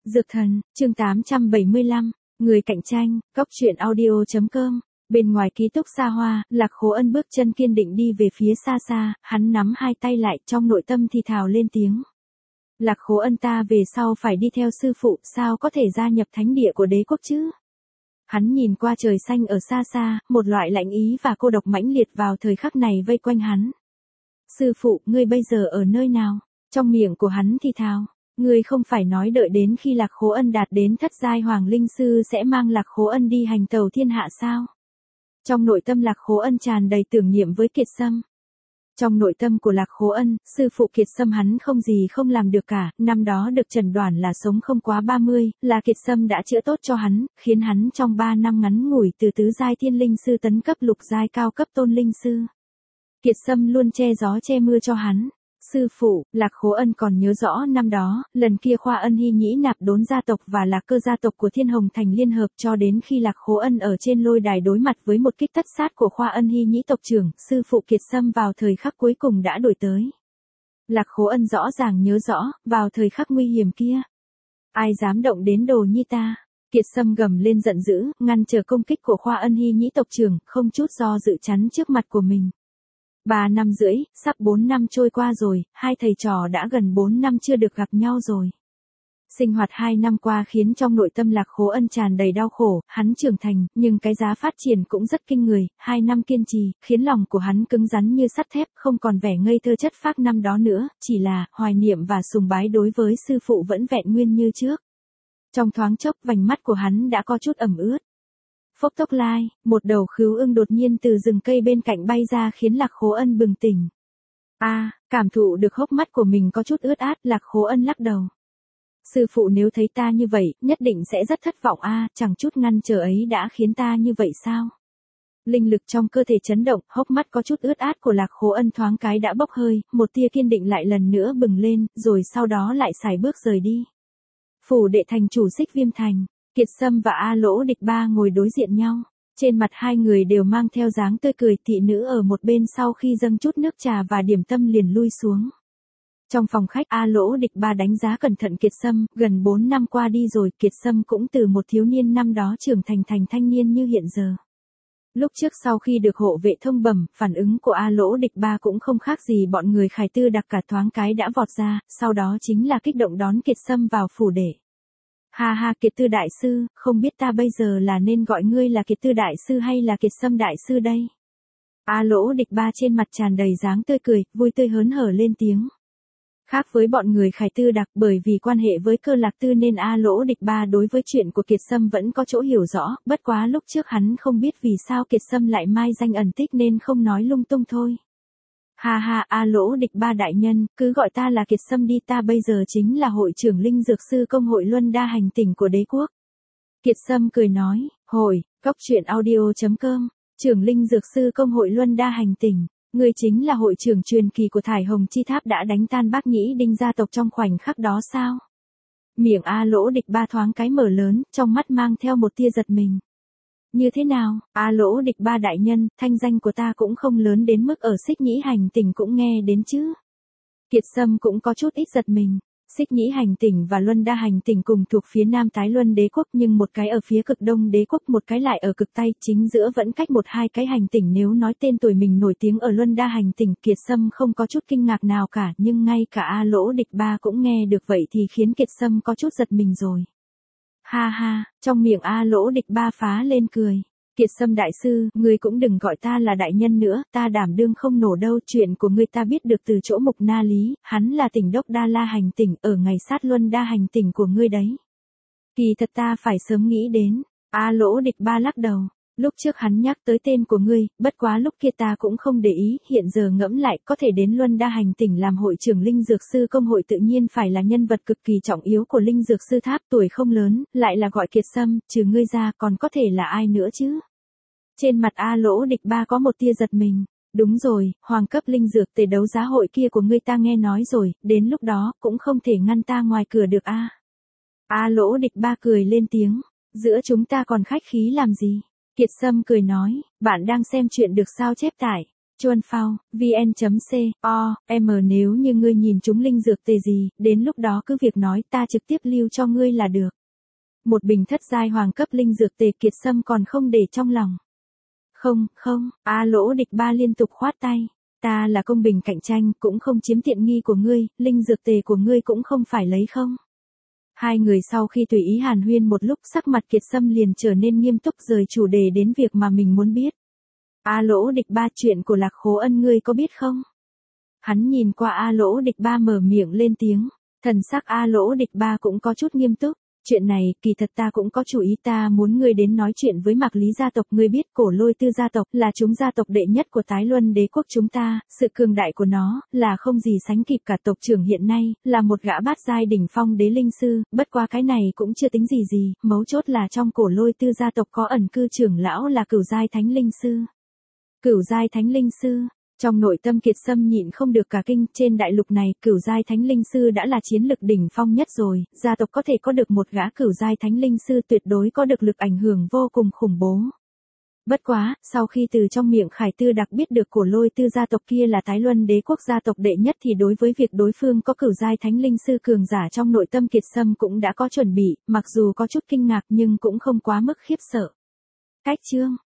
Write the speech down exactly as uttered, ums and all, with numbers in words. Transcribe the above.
Dược thần, chương tám trăm bảy mươi lăm, người cạnh tranh, cóc truyện audio.com. Bên ngoài ký túc xa hoa, Lạc Khố Ân bước chân kiên định đi về phía xa xa, hắn nắm hai tay lại trong nội tâm thì thào lên tiếng. Lạc Khố Ân, ta về sau phải đi theo sư phụ, sao có thể gia nhập thánh địa của đế quốc chứ? Hắn nhìn qua trời xanh ở xa xa, một loại lạnh ý và cô độc mãnh liệt vào thời khắc này vây quanh hắn. Sư phụ, ngươi bây giờ ở nơi nào? Trong miệng của hắn thì thào. Ngươi không phải nói đợi đến khi Lạc Khố Ân đạt đến thất giai hoàng linh sư sẽ mang Lạc Khố Ân đi hành tẩu thiên hạ sao? Trong nội tâm Lạc Khố Ân tràn đầy tưởng niệm với Kiệt Sâm. Trong nội tâm của Lạc Khố Ân, sư phụ Kiệt Sâm hắn không gì không làm được cả, năm đó được chẩn đoán là sống không quá ba mươi, là Kiệt Sâm đã chữa tốt cho hắn, khiến hắn trong ba năm ngắn ngủi từ tứ giai thiên linh sư tấn cấp lục giai cao cấp tôn linh sư. Kiệt Sâm luôn che gió che mưa cho hắn. Sư phụ, Lạc Khố Ân còn nhớ rõ năm đó, lần kia Khoa Ân Hy nhĩ nạp đốn gia tộc và Lạc Cơ gia tộc của Thiên Hồng Thành liên hợp cho đến khi Lạc Khố Ân ở trên lôi đài đối mặt với một kích tất sát của Khoa Ân Hy nhĩ tộc trưởng, sư phụ Kiệt Sâm vào thời khắc cuối cùng đã đuổi tới. Lạc Khố Ân rõ ràng nhớ rõ, vào thời khắc nguy hiểm kia. Ai dám động đến đồ nhi ta? Kiệt Sâm gầm lên giận dữ, ngăn trở công kích của Khoa Ân Hy nhĩ tộc trưởng, không chút do dự chắn trước mặt của mình. Ba năm rưỡi, sắp bốn năm trôi qua rồi, hai thầy trò đã gần bốn năm chưa được gặp nhau rồi. Sinh hoạt hai năm qua khiến trong nội tâm Lạc Khố Ân tràn đầy đau khổ, hắn trưởng thành, nhưng cái giá phát triển cũng rất kinh người, hai năm kiên trì, khiến lòng của hắn cứng rắn như sắt thép, không còn vẻ ngây thơ chất phác năm đó nữa, chỉ là, hoài niệm và sùng bái đối với sư phụ vẫn vẹn nguyên như trước. Trong thoáng chốc, vành mắt của hắn đã có chút ẩm ướt. Phốc tốc lai, một đầu khứu ưng đột nhiên từ rừng cây bên cạnh bay ra khiến Lạc Khố Ân bừng tỉnh. A, à, cảm thụ được hốc mắt của mình có chút ướt át, Lạc Khố Ân lắc đầu. Sư phụ nếu thấy ta như vậy, nhất định sẽ rất thất vọng a, à, chẳng chút ngăn trở ấy đã khiến ta như vậy sao? Linh lực trong cơ thể chấn động, hốc mắt có chút ướt át của Lạc Khố Ân thoáng cái đã bốc hơi, một tia kiên định lại lần nữa bừng lên, rồi sau đó lại sải bước rời đi. Phủ đệ thành chủ Xích Viêm Thành. Kiệt Sâm và A Lỗ Địch Ba ngồi đối diện nhau, trên mặt hai người đều mang theo dáng tươi cười, thị nữ ở một bên sau khi dâng chút nước trà và điểm tâm liền lui xuống. Trong phòng khách A Lỗ Địch Ba đánh giá cẩn thận Kiệt Sâm, gần bốn năm qua đi rồi, Kiệt Sâm cũng từ một thiếu niên năm đó trưởng thành thành thanh niên như hiện giờ. Lúc trước sau khi được hộ vệ thông bẩm, phản ứng của A Lỗ Địch Ba cũng không khác gì bọn người Khải Tư đặc cả thoáng cái đã vọt ra, sau đó chính là kích động đón Kiệt Sâm vào phủ đệ. Ha ha, Kiệt Tư đại sư, không biết ta bây giờ là nên gọi ngươi là Kiệt Tư đại sư hay là Kiệt Sâm đại sư đây? A Lỗ Địch Ba trên mặt tràn đầy dáng tươi cười, vui tươi hớn hở lên tiếng. Khác với bọn người Khải Tư đặc, bởi vì quan hệ với Cơ Lạc Tư nên A Lỗ Địch Ba đối với chuyện của Kiệt Sâm vẫn có chỗ hiểu rõ, bất quá lúc trước hắn không biết vì sao Kiệt Sâm lại mai danh ẩn tích nên không nói lung tung thôi. Ha ha, A Lỗ Địch Ba đại nhân, cứ gọi ta là Kiệt Sâm đi, ta bây giờ chính là hội trưởng Linh Dược Sư Công hội Luân Đa Hành Tỉnh của đế quốc. Kiệt Sâm cười nói, hội, cóc truyện audio.com, trưởng Linh Dược Sư Công hội Luân Đa Hành Tỉnh, người chính là hội trưởng truyền kỳ của Thải Hồng Chi Tháp đã đánh tan Bác Nhĩ Đinh gia tộc trong khoảnh khắc đó sao? Miệng A Lỗ Địch Ba thoáng cái mở lớn, trong mắt mang theo một tia giật mình. Như thế nào, A Lỗ Địch Ba đại nhân, thanh danh của ta cũng không lớn đến mức ở Xích Nhĩ Hành Tỉnh cũng nghe đến chứ. Kiệt Sâm cũng có chút ít giật mình. Xích Nhĩ Hành Tỉnh và Luân Đa Hành Tỉnh cùng thuộc phía Nam Tái Luân đế quốc, nhưng một cái ở phía cực Đông đế quốc, một cái lại ở cực Tây, chính giữa vẫn cách một hai cái hành tỉnh. Nếu nói tên tuổi mình nổi tiếng ở Luân Đa Hành Tỉnh, Kiệt Sâm không có chút kinh ngạc nào cả, nhưng ngay cả A Lỗ Địch Ba cũng nghe được vậy thì khiến Kiệt Sâm có chút giật mình rồi. Ha ha, trong miệng A Lỗ Địch Ba phá lên cười. Kiệt Sâm đại sư, ngươi cũng đừng gọi ta là đại nhân nữa, ta đảm đương không nổ đâu, chuyện của ngươi ta biết được từ chỗ Mục Na Lý, hắn là tỉnh đốc Đa La Hành Tỉnh, ở ngày sát Luân Đa Hành Tỉnh của ngươi đấy. Kỳ thật ta phải sớm nghĩ đến. A Lỗ Địch Ba lắc đầu. Lúc trước hắn nhắc tới tên của ngươi, bất quá lúc kia ta cũng không để ý, hiện giờ ngẫm lại, có thể đến Luân Đa Hành Tỉnh làm hội trưởng Linh Dược Sư Công hội tự nhiên phải là nhân vật cực kỳ trọng yếu của Linh Dược Sư Tháp, tuổi không lớn, lại là gọi Kiệt Sâm, trừ ngươi ra còn có thể là ai nữa chứ? Trên mặt A Lỗ Địch Ba có một tia giật mình. Đúng rồi, hoàng cấp linh dược tề đấu giá hội kia của ngươi ta nghe nói rồi, đến lúc đó cũng không thể ngăn ta ngoài cửa được a. A Lỗ Địch Ba cười lên tiếng, giữa chúng ta còn khách khí làm gì? Kiệt Sâm cười nói, bạn đang xem chuyện được sao chép tải. Chuan Phao, vn.co, m nếu như ngươi nhìn chúng linh dược tề gì, đến lúc đó cứ việc nói ta trực tiếp lưu cho ngươi là được. Một bình thất giai hoàng cấp linh dược tề Kiệt Sâm còn không để trong lòng. Không, không, A Lỗ Địch Ba liên tục khoát tay. Ta là công bình cạnh tranh, cũng không chiếm tiện nghi của ngươi, linh dược tề của ngươi cũng không phải lấy không. Hai người sau khi tùy ý hàn huyên một lúc sắc mặt Kiệt Sâm liền trở nên nghiêm túc rời chủ đề đến việc mà mình muốn biết. A Lỗ Địch Ba, chuyện của Lạc Khố Ân ngươi có biết không? Hắn nhìn qua A Lỗ Địch Ba mở miệng lên tiếng, thần sắc A Lỗ Địch Ba cũng có chút nghiêm túc. Chuyện này, kỳ thật ta cũng có chủ ý, ta muốn ngươi đến nói chuyện với Mạc Lý gia tộc, ngươi biết Cổ Lôi Tư gia tộc là chúng gia tộc đệ nhất của Tái Luân đế quốc chúng ta, sự cường đại của nó là không gì sánh kịp cả tộc trưởng hiện nay, là một gã bát giai đỉnh phong đế linh sư, bất qua cái này cũng chưa tính gì gì, mấu chốt là trong Cổ Lôi Tư gia tộc có ẩn cư trưởng lão là Cửu giai thánh linh sư. Cửu giai thánh linh sư. Trong nội tâm Kiệt Sâm nhịn không được cả kinh, trên đại lục này, Cửu giai thánh linh sư đã là chiến lực đỉnh phong nhất rồi, gia tộc có thể có được một gã Cửu giai thánh linh sư tuyệt đối có được lực ảnh hưởng vô cùng khủng bố. Bất quá, sau khi từ trong miệng Khải Tư Đặc biết được Cổ Lôi Tư gia tộc kia là Tái Luân đế quốc gia tộc đệ nhất thì đối với việc đối phương có Cửu giai thánh linh sư cường giả trong nội tâm Kiệt Sâm cũng đã có chuẩn bị, mặc dù có chút kinh ngạc nhưng cũng không quá mức khiếp sợ. Cách chương